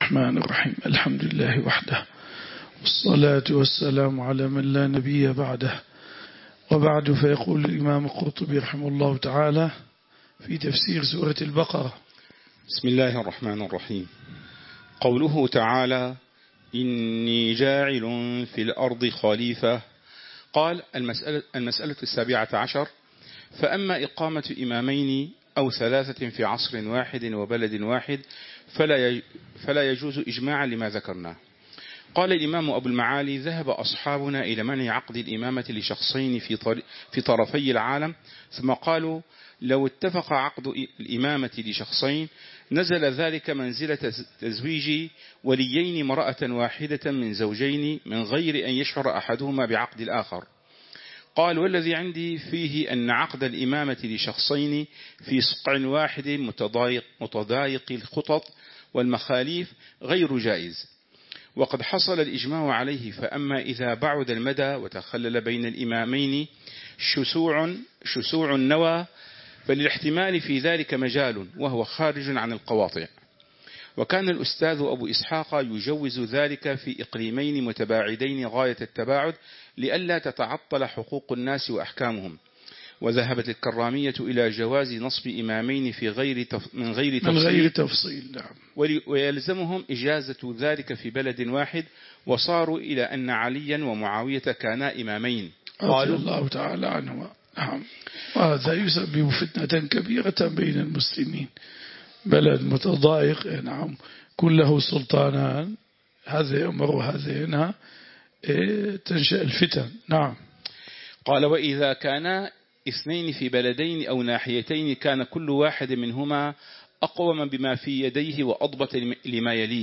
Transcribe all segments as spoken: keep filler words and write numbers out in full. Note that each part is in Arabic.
الرحمن الرحيم. الحمد لله وحده، والصلاة والسلام على من لا نبي بعده، وبعد. فيقول الإمام القرطبي رحمه الله تعالى في تفسير سورة البقرة: بسم الله الرحمن الرحيم. قوله تعالى: إني جاعل في الأرض خليفة. قال: المسألة, المسألة السابعة عشر: فأما إقامة إمامين أو ثلاثة في عصر واحد وبلد واحد فلا فلا يجوز إجماعا لما ذكرناه. قال الإمام أبو المعالي: ذهب أصحابنا إلى منع عقد الإمامة لشخصين في في طرفي العالم، ثم قالوا: لو اتفق عقد الإمامة لشخصين نزل ذلك منزلة تزويج وليين امرأة واحدة من زوجين من غير أن يشعر أحدهما بعقد الآخر. قال: والذي عندي فيه أن عقد الإمامة لشخصين في صقع واحد متضايق, متضايق الخطط والمخاليف غير جائز، وقد حصل الإجماع عليه. فأما إذا بعد المدى وتخلل بين الإمامين شسوع, شسوع النوى فللاحتمال في ذلك مجال، وهو خارج عن القواطع. وكان الأستاذ أبو إسحاق يجوز ذلك في إقليمين متباعدين غاية التباعد لئلا تتعطل حقوق الناس وأحكامهم. وذهبت الكرامية إلى جواز نصب إمامين في غير تف... من غير تفصيل, من غير تفصيل نعم. ويلزمهم إجازة ذلك في بلد واحد، وصاروا إلى أن عليا ومعاوية كانا إمامين. قالوا الله تعالى عنهما. نعم. وهذا يسبب فتنة كبيرة بين المسلمين. بلد متضايق، نعم، كله سلطانان، هذا يأمر وهذا ينهى، تنشأ الفتن. نعم. قال: وإذا كان اثنين في بلدين أو ناحيتين كان كل واحد منهما أقوم بما في يديه وأضبط لما يليه.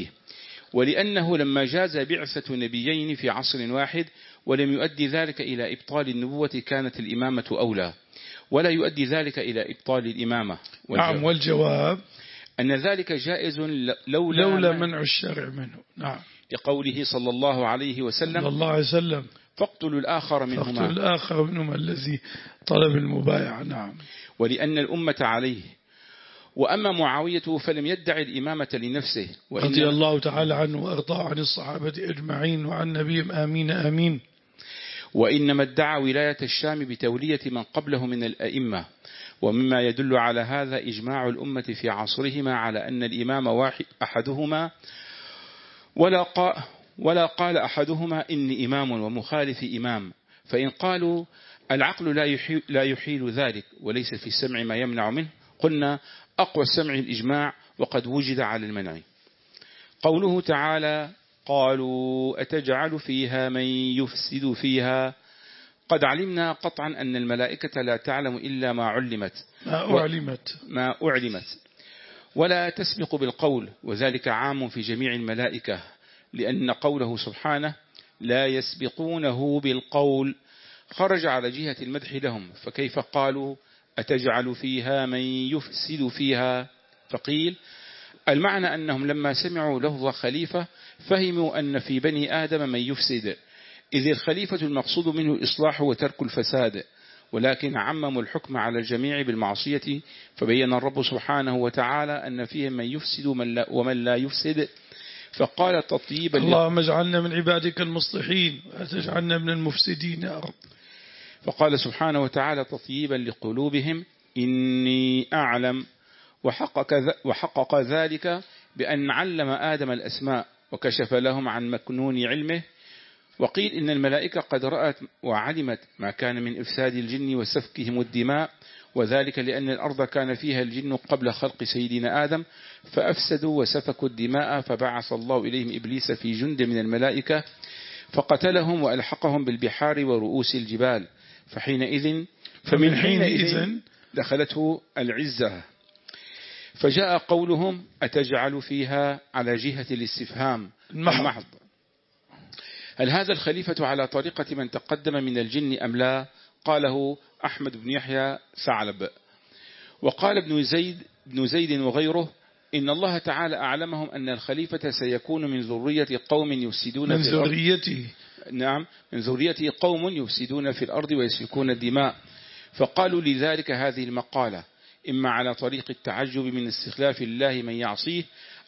ولأنه لما جاز بعثة نبيين في عصر واحد ولم يؤدي ذلك إلى إبطال النبوة كانت الإمامة أولى، ولا يؤدي ذلك إلى إبطال الإمامة. نعم. والجواب أن ذلك جائز لولا, لولا منع الشرع منه. نعم. لقوله صلى الله عليه وسلم: صلى الله عليه وسلم: فاقتلوا الآخر منهما فاقتلوا الآخر منهما الذي طلب المبايعة. نعم. ولأن الأمة عليه. وأما معاوية فلم يدعي الإمامة لنفسه، رضي الله تعالى عنه وأرضاه عن الصحابة أجمعين وعن نبيهم آمين آمين. وإنما ادعى ولاية الشام بتولية من قبله من الأئمة. ومما يدل على هذا إجماع الأمة في عصرهما على أن الإمام واحد أحدهما، ولا قال, ولا قال أحدهما إني إمام ومخالف إمام. فإن قالوا العقل لا يحيل, لا يحيل ذلك وليس في السمع ما يمنع منه، قلنا: أقوى السمع الإجماع، وقد وجد على المنع. قوله تعالى: قالوا أتجعل فيها من يفسد فيها. قد علمنا قطعا أن الملائكة لا تعلم إلا ما علمت ما أعلمت ما أعلمت ولا تسبق بالقول، وذلك عام في جميع الملائكة، لأن قوله سبحانه: لا يسبقونه بالقول خرج على جهة المدح لهم. فكيف قالوا أتجعل فيها من يفسد فيها؟ فقيل: المعنى أنهم لما سمعوا لفظ خليفة فهموا أن في بني آدم من يفسد، إذ الخليفة المقصود منه الإصلاح وترك الفساد، ولكن عمموا الحكم على الجميع بالمعصية. فبين الرب سبحانه وتعالى أن فيهم من يفسد ومن لا يفسد، فقال تطيبا: اللهم اجعلنا من عبادك المصلحين ولا تجعلنا من المفسدين يا رب. فقال سبحانه وتعالى تطيبا لقلوبهم: إني أعلم. وحقق, وحقق ذلك بأن علم آدم الأسماء وكشف لهم عن مكنون علمه. وقيل إن الملائكة قد رأت وعلمت ما كان من إفساد الجن وسفكهم الدماء، وذلك لأن الأرض كان فيها الجن قبل خلق سيدنا آدم فأفسدوا وسفكوا الدماء، فبعث الله إليهم إبليس في جند من الملائكة فقتلهم وألحقهم بالبحار ورؤوس الجبال، فحينئذ فمن حينئذ دخلته العزة. فجاء قولهم أتجعل فيها على جهة الاستفهام المحض. هل هذا الخليفة على طريقة من تقدم من الجن أم لا؟ قاله أحمد بن يحيى ثعلب. وقال ابن زيد, ابن زيد وغيره: إن الله تعالى أعلمهم أن الخليفة سيكون من ذرية قوم يفسدون من في الأرض. ذريته. نعم، من ذريته قوم يفسدون في الأرض ويسفكون الدماء. فقالوا لذلك هذه المقالة، إما على طريق التعجب من استخلاف الله من يعصيه،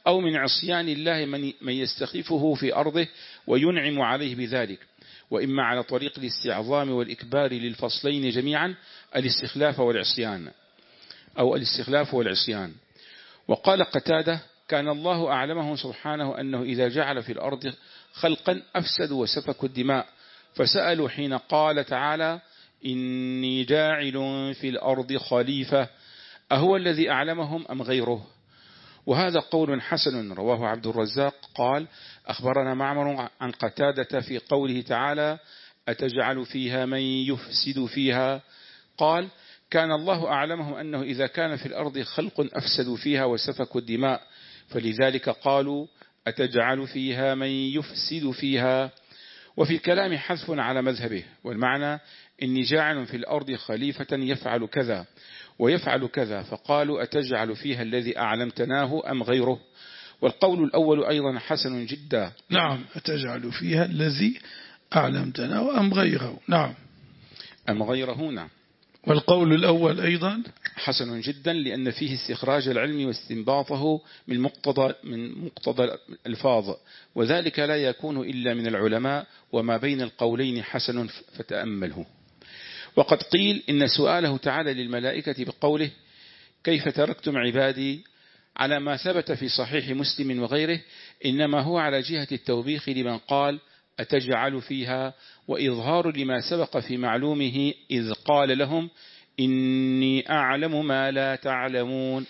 أو من عصيان الله من يستخلفه في أرضه وينعم عليه بذلك، وإما على طريق الاستعظام والإكبار للفصلين جميعا الاستخلاف والعصيان أو الاستخلاف والعصيان. وقال قتادة: كان الله أعلمه سبحانه أنه إذا جعل في الأرض خلقا أفسدوا وسفكوا الدماء، فسألوا حين قال تعالى: إني جاعل في الأرض خليفة، أهو الذي أعلمهم أم غيره؟ وهذا قول حسن رواه عبد الرزاق قال: أخبرنا معمر عن قتادة في قوله تعالى: أتجعل فيها من يفسد فيها؟ قال: كان الله أعلمهم أنه إذا كان في الأرض خلق أفسدوا فيها وسفكوا الدماء، فلذلك قالوا: أتجعل فيها من يفسد فيها. وفي الكلام حذف على مذهبه، والمعنى: إني جاعل في الأرض خليفة يفعل كذا ويفعل كذا، فقالوا: أتجعل فيها الذي أعلمتناه أم غيره؟ والقول الأول أيضا حسن جدا. نعم، أتجعل فيها الذي أعلمتناه أم غيره؟ نعم، أم غيره. نعم. والقول الأول أيضا حسن جدا، لأن فيه استخراج العلم واستنباطه من مقتضى من مقتضى الألفاظ، وذلك لا يكون إلا من العلماء، وما بين القولين حسن فتأمله. وقد قيل إن سؤاله تعالى للملائكة بقوله: كيف تركتم عبادي، على ما ثبت في صحيح مسلم وغيره، إنما هو على جهة التوبيخ لمن قال: أتجعل فيها، وإظهار لما سبق في معلومه إذ قال لهم: إني أعلم ما لا تعلمون.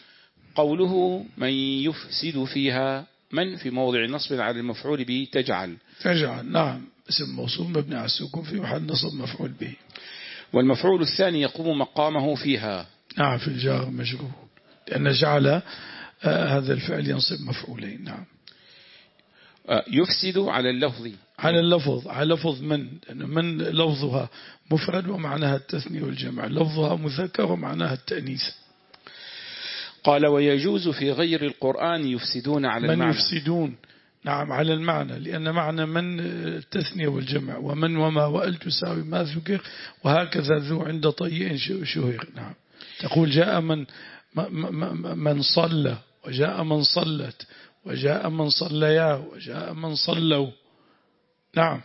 قوله من يفسد فيها، من في موضع نصب على المفعول به تجعل. تجعل، نعم، اسم موصول مبني على السكون في محل نصب مفعول به. والمفعول الثاني يقوم مقامه فيها. نعم، في الجار مجرور، لأن جعل آه هذا الفعل ينصب مفعولين. نعم. آه يفسد على اللفظ، على اللفظ، على لفظ من، لأن من لفظها مفرد ومعناها التثنية والجمع، لفظها مذكر ومعناها التأنيث. قال: ويجوز في غير القرآن يفسدون على من المعنى. يفسدون، نعم، على المعنى، لأن معنى من التثنية والجمع، ومن وما وأل تساوي ما ذكر، وهكذا ذو عند طيء شهر. نعم، تقول جاء من من صلى، وجاء من صلت، وجاء من صليا، وجاء من صلوا. نعم.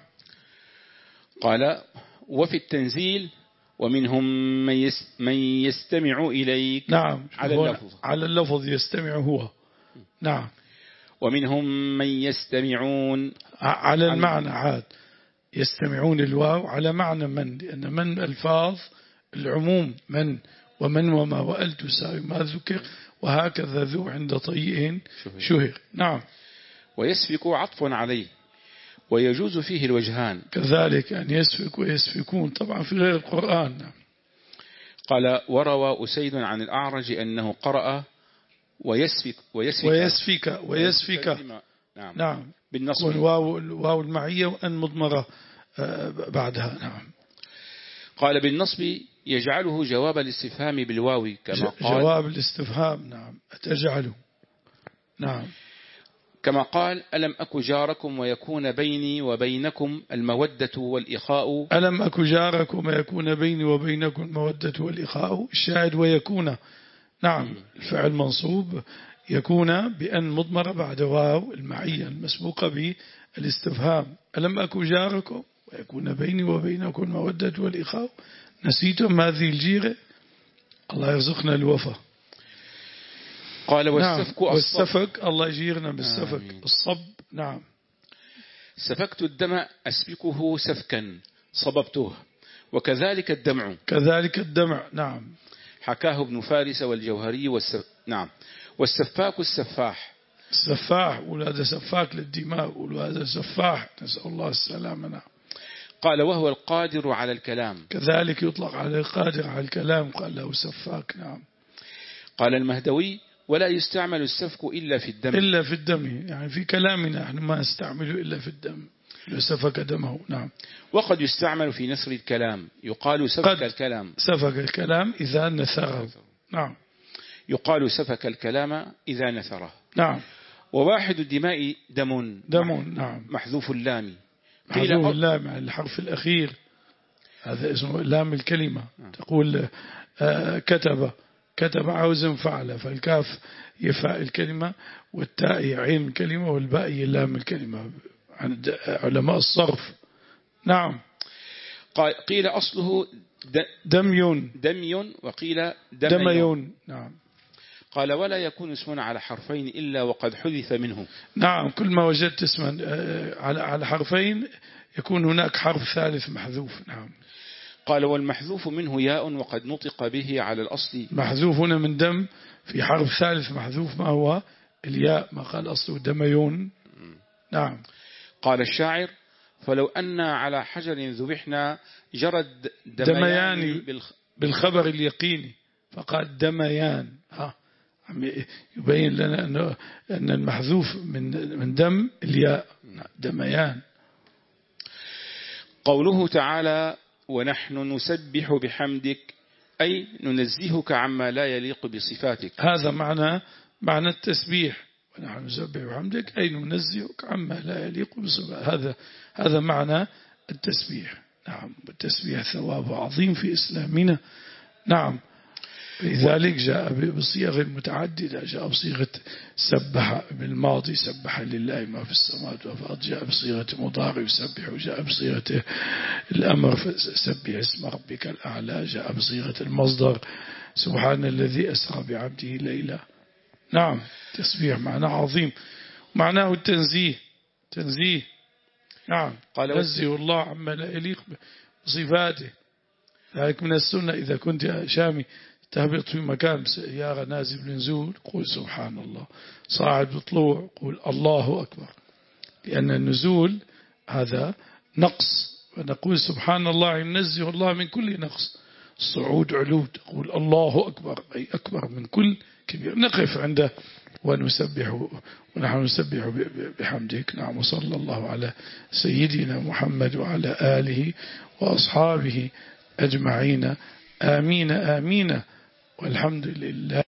قال: وفي التنزيل: ومنهم من يستمع إليك. نعم، على اللفظ، على اللفظ يستمع هو. نعم. ومنهم من يستمعون، على المعنى عاد، يستمعون الواو على معنى من، لأن من ألفاظ العموم، من ومن وما وأل تساوي ما ذكر، وهكذا ذو عند طيء شهر. نعم. ويسفك عطف عليه، ويجوز فيه الوجهان، كذلك أن يسفك ويسفكون، طبعا في غير القرآن. نعم. قال: وروى أسيد عن الأعرج أنه قرأ ويسفك ويسفك ويسفك ويسفك. نعم. نعم. بالنصب، والواو الواو المعية وأن مضمرة بعدها. نعم. قال: بالنصب يجعله جواب الاستفهام بالواو كما قال. جواب الاستفهام. نعم. أتجعله. نعم. كما قال: ألم أك جاركم ويكون بيني وبينكم المودة والإخاء. ألم أك جاركم ويكون بيني وبينكم المودة والإخاء، الشاهد ويكون. نعم. الفعل منصوب، يكون بأن مضمر بعد واو المعية المسبوقة بالاستفهام. ألم أك جاركم ويكون بيني وبينكم المودة والإخاء، نسيتم هذه الجيرة؟ الله يرزقنا الوفا. قال: والسفك نعم. والسفك، الله يجيرنا بالسفك. آمين. الصب. نعم. سفكت الدم أسفكه سفكا صببته، وكذلك الدمع. كذلك الدمع. نعم. حكاه ابن فارس والجوهري والسف... نعم. والسفاك السفاح. السفاح، وهذا سفاك للدماء، وهذا سفاح، نسأل الله السلامة. نعم. قال: وهو القادر على الكلام. كذلك يطلق على القادر على الكلام، قال له سفاك. نعم. قال المهدوي: ولا يستعمل السفك إلا في الدم. إلا في الدم، يعني في كلامنا نحن ما نستعمله إلا في الدم، لو سفك دمه. نعم. وقد يستعمل في نثر الكلام، يقال سفك الكلام. سفك الكلام إذا نثره. نعم. يقال سفك الكلام إذا نثره. نعم. وواحد الدماء دم. دم. نعم. محذوف اللام. محذوف اللام، الحرف الأخير، هذا اسمه لام الكلمة. نعم. تقول آه كتب كتب على وزن فعل، فالكاف يفاء الكلمة والتاء عين الكلمة والباء لام الكلمة عند علماء الصرف. نعم. قيل أصله دميون دمي وقيل دميون, دميون. نعم. قال ولا يكون اسما على حرفين إلا وقد حذف منه. نعم، كل ما وجدت اسما على حرفين يكون هناك حرف ثالث محذوف. نعم. قال والمحذوف منه ياء وقد نطق به على الأصل. محذوف هنا من دم في حرف ثالث محذوف، ما هو الياء، ما قال أصله دميون. نعم. قال الشاعر فلو أن على حجر ذبحنا جرد دميان, دميان بالخ... بالخبر اليقيني، فقال دميان. ها يبين لنا أنه أن المحذوف من من دم الياء دميان. قوله تعالى ونحن نسبح بحمدك أي ننزهك عما لا يليق بصفاتك. هذا معنى معنى التسبيح، ونحن نسبح بحمدك أي ننزهك عما لا يليق بصفاتك. هذا هذا معنى التسبيح. نعم. التسبيح ثواب عظيم في إسلامنا. نعم. لذلك جاء بصيغ متعددة، جاء بصيغة سبح بالماضي سبح لله ما في السماوات والأرض، جاء بصيغة مضارع يسبح، وجاء بصيغة الأمر سبح اسم ربك الأعلى، جاء بصيغة المصدر سبحان الذي أسرى بعبده ليلا. نعم. تسبيح معنى عظيم، معناه التنزيه، تنزيه. نعم. قال نزه الله عما لا يليق بصفاته. ذلك من السنة إذا كنت يا شامي تهبط في مكان سيارة نازل بنزول قول سبحان الله، صاعد بطلوع قول الله أكبر، لأن النزول هذا نقص، ونقول سبحان الله ينزه الله من كل نقص. الصعود علو تقول الله أكبر أي أكبر من كل كبير. نقف عنده ونسبح ونحن نسبح بحمدك. نعم. وصلى الله على سيدنا محمد وعلى آله وأصحابه أجمعين. آمين آمين والحمد لله.